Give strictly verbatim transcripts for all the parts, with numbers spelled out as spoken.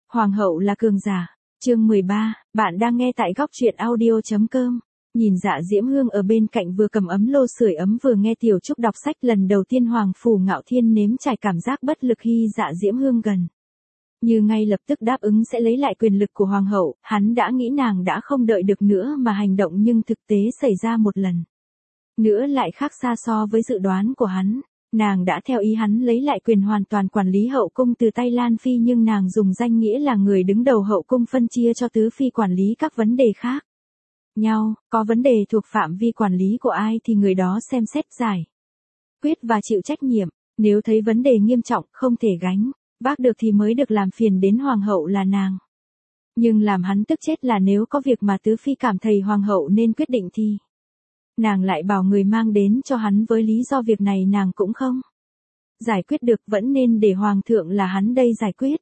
Hoàng hậu là cường giả. Chương mười ba, bạn đang nghe tại góc truyện audio chấm com. Nhìn Dạ Diễm Hương ở bên cạnh vừa cầm ấm lô sưởi ấm vừa nghe Tiểu Trúc đọc sách, lần đầu tiên Hoàng Phủ Ngạo Thiên nếm trải cảm giác bất lực khi Dạ Diễm Hương gần. Như ngay lập tức đáp ứng sẽ lấy lại quyền lực của Hoàng hậu, hắn đã nghĩ nàng đã không đợi được nữa mà hành động, nhưng thực tế xảy ra một lần nữa lại khác xa so với dự đoán của hắn. Nàng đã theo ý hắn lấy lại quyền hoàn toàn quản lý hậu cung từ tay Lan Phi, nhưng nàng dùng danh nghĩa là người đứng đầu hậu cung phân chia cho Tứ Phi quản lý các vấn đề khác nhau, có vấn đề thuộc phạm vi quản lý của ai thì người đó xem xét giải quyết và chịu trách nhiệm, nếu thấy vấn đề nghiêm trọng không thể gánh vác được thì mới được làm phiền đến Hoàng hậu là nàng. Nhưng làm hắn tức chết là nếu có việc mà Tứ Phi cảm thấy Hoàng hậu nên quyết định thì nàng lại bảo người mang đến cho hắn với lý do việc này nàng cũng không giải quyết được, vẫn nên để Hoàng thượng là hắn đây giải quyết.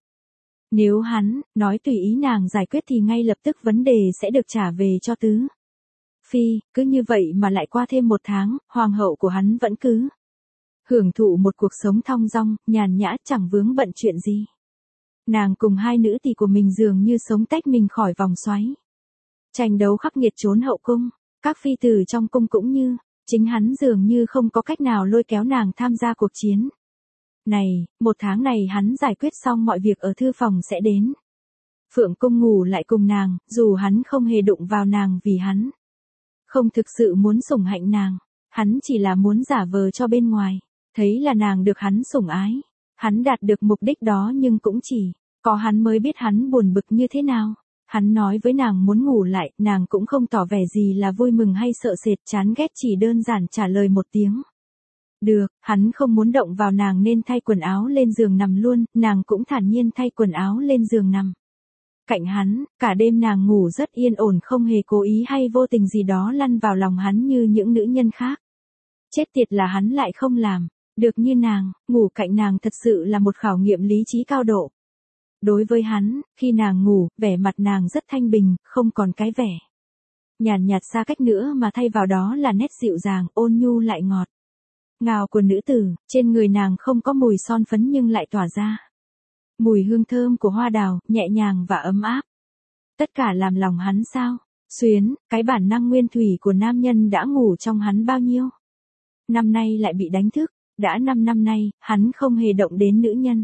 Nếu hắn nói tùy ý nàng giải quyết thì ngay lập tức vấn đề sẽ được trả về cho Tứ Phi, cứ như vậy mà lại qua thêm một tháng, Hoàng hậu của hắn vẫn cứ hưởng thụ một cuộc sống thong dong, nhàn nhã, chẳng vướng bận chuyện gì. Nàng cùng hai nữ tỳ của mình dường như sống tách mình khỏi vòng xoáy tranh đấu khắc nghiệt trốn hậu cung. Các phi tử trong cung cũng như chính hắn dường như không có cách nào lôi kéo nàng tham gia cuộc chiến này. Một tháng này hắn giải quyết xong mọi việc ở thư phòng sẽ đến Phượng cung ngủ lại cùng nàng, dù hắn không hề đụng vào nàng vì hắn không thực sự muốn sủng hạnh nàng, hắn chỉ là muốn giả vờ cho bên ngoài thấy là nàng được hắn sủng ái. Hắn đạt được mục đích đó, nhưng cũng chỉ có hắn mới biết hắn buồn bực như thế nào. Hắn nói với nàng muốn ngủ lại, nàng cũng không tỏ vẻ gì là vui mừng hay sợ sệt, chán ghét, chỉ đơn giản trả lời một tiếng được. Hắn không muốn động vào nàng nên thay quần áo lên giường nằm luôn, nàng cũng thản nhiên thay quần áo lên giường nằm cạnh hắn. Cả đêm nàng ngủ rất yên ổn, không hề cố ý hay vô tình gì đó lăn vào lòng hắn như những nữ nhân khác. Chết tiệt là hắn lại không làm được như nàng, ngủ cạnh nàng thật sự là một khảo nghiệm lý trí cao độ. Đối với hắn, khi nàng ngủ, vẻ mặt nàng rất thanh bình, không còn cái vẻ nhàn nhạt xa cách nữa mà thay vào đó là nét dịu dàng, ôn nhu lại ngọt ngào của nữ tử. Trên người nàng không có mùi son phấn nhưng lại tỏa ra mùi hương thơm của hoa đào, nhẹ nhàng và ấm áp. Tất cả làm lòng hắn sao xuyến. Cái bản năng nguyên thủy của nam nhân đã ngủ trong hắn bao nhiêu năm nay lại bị đánh thức. Đã năm năm nay, hắn không hề động đến nữ nhân.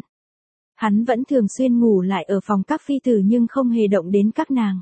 Hắn vẫn thường xuyên ngủ lại ở phòng các phi tử nhưng không hề động đến các nàng.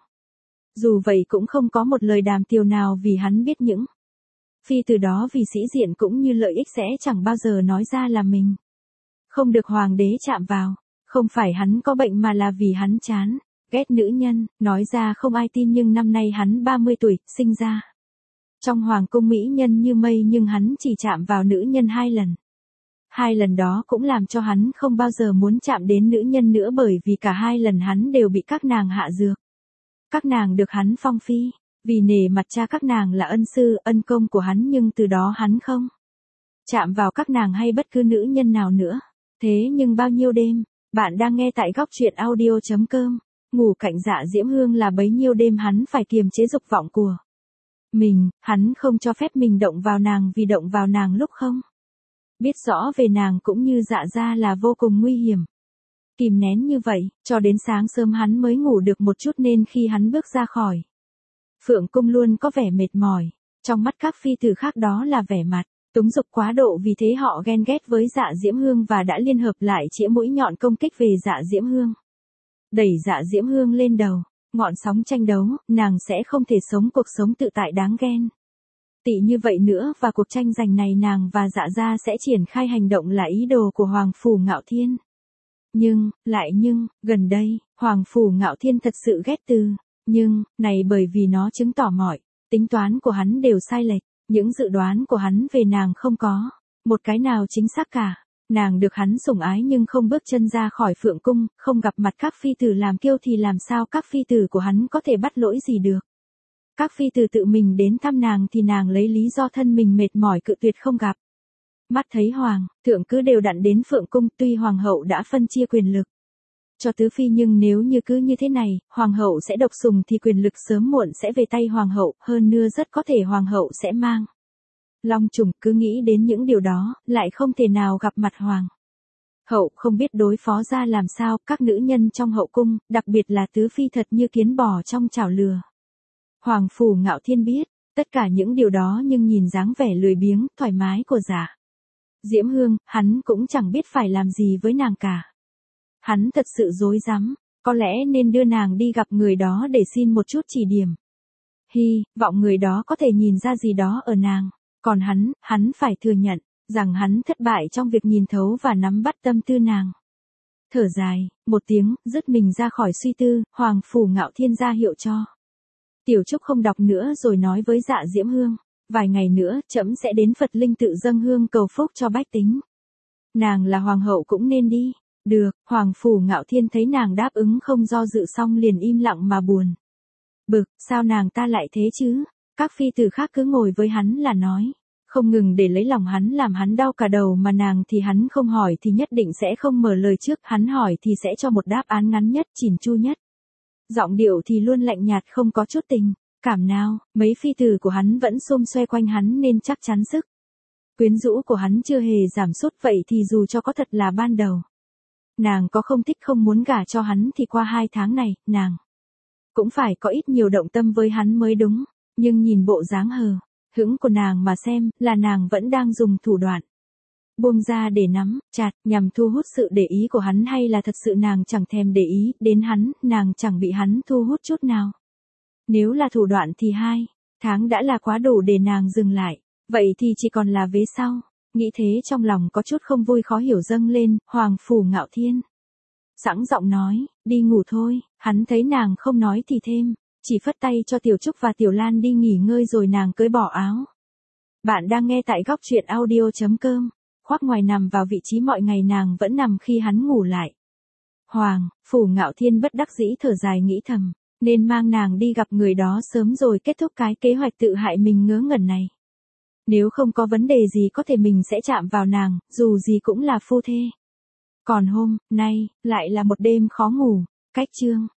Dù vậy cũng không có một lời đàm tiếu nào, vì hắn biết những phi tử đó vì sĩ diện cũng như lợi ích sẽ chẳng bao giờ nói ra là mình không được hoàng đế chạm vào. Không phải hắn có bệnh mà là vì hắn chán ghét nữ nhân, nói ra không ai tin, nhưng năm nay hắn ba mươi tuổi, sinh ra trong hoàng cung mỹ nhân như mây, nhưng hắn chỉ chạm vào nữ nhân hai lần. Hai lần đó cũng làm cho hắn không bao giờ muốn chạm đến nữ nhân nữa, bởi vì cả hai lần hắn đều bị các nàng hạ dược. Các nàng được hắn phong phi, vì nể mặt cha các nàng là ân sư, ân công của hắn, nhưng từ đó hắn không chạm vào các nàng hay bất cứ nữ nhân nào nữa. Thế nhưng bao nhiêu đêm, bạn đang nghe tại góc truyện audio chấm com, ngủ cạnh Dạ Diễm Hương là bấy nhiêu đêm hắn phải kiềm chế dục vọng của mình, hắn không cho phép mình động vào nàng, vì động vào nàng lúc không biết rõ về nàng cũng như Dạ gia là vô cùng nguy hiểm. Kìm nén như vậy, cho đến sáng sớm hắn mới ngủ được một chút, nên khi hắn bước ra khỏi Phượng cung luôn có vẻ mệt mỏi. Trong mắt các phi tử khác đó là vẻ mặt túng dục quá độ, vì thế họ ghen ghét với Dạ Diễm Hương và đã liên hợp lại chĩa mũi nhọn công kích về Dạ Diễm Hương. Đẩy Dạ Diễm Hương lên đầu ngọn sóng tranh đấu, nàng sẽ không thể sống cuộc sống tự tại đáng ghen tị như vậy nữa, và cuộc tranh giành này nàng và Dạ gia sẽ triển khai hành động là ý đồ của Hoàng Phủ Ngạo Thiên. Nhưng, lại nhưng, gần đây, Hoàng Phủ Ngạo Thiên thật sự ghét từ nhưng này, bởi vì nó chứng tỏ mọi tính toán của hắn đều sai lệch. Những dự đoán của hắn về nàng không có một cái nào chính xác cả. Nàng được hắn sủng ái nhưng không bước chân ra khỏi Phượng cung, không gặp mặt các phi tử làm kiêu, thì làm sao các phi tử của hắn có thể bắt lỗi gì được. Các phi tử tự mình đến thăm nàng thì nàng lấy lý do thân mình mệt mỏi cự tuyệt không gặp. Mắt thấy hoàng thượng cứ đều đặn đến Phượng cung, tuy hoàng hậu đã phân chia quyền lực cho tứ phi, nhưng nếu như cứ như thế này, hoàng hậu sẽ độc sủng thì quyền lực sớm muộn sẽ về tay hoàng hậu, hơn nữa rất có thể hoàng hậu sẽ mang long trùng. Cứ nghĩ đến những điều đó, lại không thể nào gặp mặt hoàng Hậu không biết đối phó ra làm sao, các nữ nhân trong hậu cung, đặc biệt là tứ phi thật như kiến bò trong chảo lừa. Hoàng Phủ Ngạo Thiên biết, tất cả những điều đó nhưng nhìn dáng vẻ lười biếng, thoải mái của Dạ Diễm Hương, hắn cũng chẳng biết phải làm gì với nàng cả. Hắn thật sự rối rắm, có lẽ nên đưa nàng đi gặp người đó để xin một chút chỉ điểm. Hy vọng người đó có thể nhìn ra gì đó ở nàng, còn hắn, hắn phải thừa nhận rằng hắn thất bại trong việc nhìn thấu và nắm bắt tâm tư nàng. Thở dài, một tiếng, dứt mình ra khỏi suy tư, Hoàng Phủ Ngạo Thiên ra hiệu cho Tiểu Trúc không đọc nữa rồi nói với Dạ Diễm Hương, vài ngày nữa, trẫm sẽ đến Phật Linh tự dâng hương cầu phúc cho bách tính. Nàng là hoàng hậu cũng nên đi. Được, Hoàng Phủ Ngạo Thiên thấy nàng đáp ứng không do dự xong liền im lặng mà buồn bực, sao nàng ta lại thế chứ? Các phi tử khác cứ ngồi với hắn là nói, không ngừng để lấy lòng hắn làm hắn đau cả đầu, mà nàng thì hắn không hỏi thì nhất định sẽ không mở lời trước, hắn hỏi thì sẽ cho một đáp án ngắn nhất, chỉn chu nhất. Giọng điệu thì luôn lạnh nhạt không có chút tình cảm nào, mấy phi tử của hắn vẫn xôm xoe quanh hắn nên chắc chắn sức quyến rũ của hắn chưa hề giảm sút, vậy thì dù cho có thật là ban đầu nàng có không thích không muốn gả cho hắn thì qua hai tháng này, nàng cũng phải có ít nhiều động tâm với hắn mới đúng, nhưng nhìn bộ dáng hờ hững của nàng mà xem, là nàng vẫn đang dùng thủ đoạn buông ra để nắm chặt, nhằm thu hút sự để ý của hắn, hay là thật sự nàng chẳng thèm để ý đến hắn, nàng chẳng bị hắn thu hút chút nào. Nếu là thủ đoạn thì hai tháng đã là quá đủ để nàng dừng lại, vậy thì chỉ còn là vế sau. Nghĩ thế trong lòng có chút không vui khó hiểu dâng lên, Hoàng Phủ Ngạo Thiên sẵn giọng nói, đi ngủ thôi, hắn thấy nàng không nói thì thêm, chỉ phất tay cho Tiểu Trúc và Tiểu Lan đi nghỉ ngơi rồi nàng cưỡi bỏ áo. Bạn đang nghe tại góc truyện audio chấm com, khoác ngoài nằm vào vị trí mọi ngày nàng vẫn nằm khi hắn ngủ lại. Hoàng Phủ Ngạo Thiên bất đắc dĩ thở dài nghĩ thầm, nên mang nàng đi gặp người đó sớm rồi kết thúc cái kế hoạch tự hại mình ngớ ngẩn này. Nếu không có vấn đề gì có thể mình sẽ chạm vào nàng, dù gì cũng là phu thê. Còn hôm nay, lại là một đêm khó ngủ, cách chương.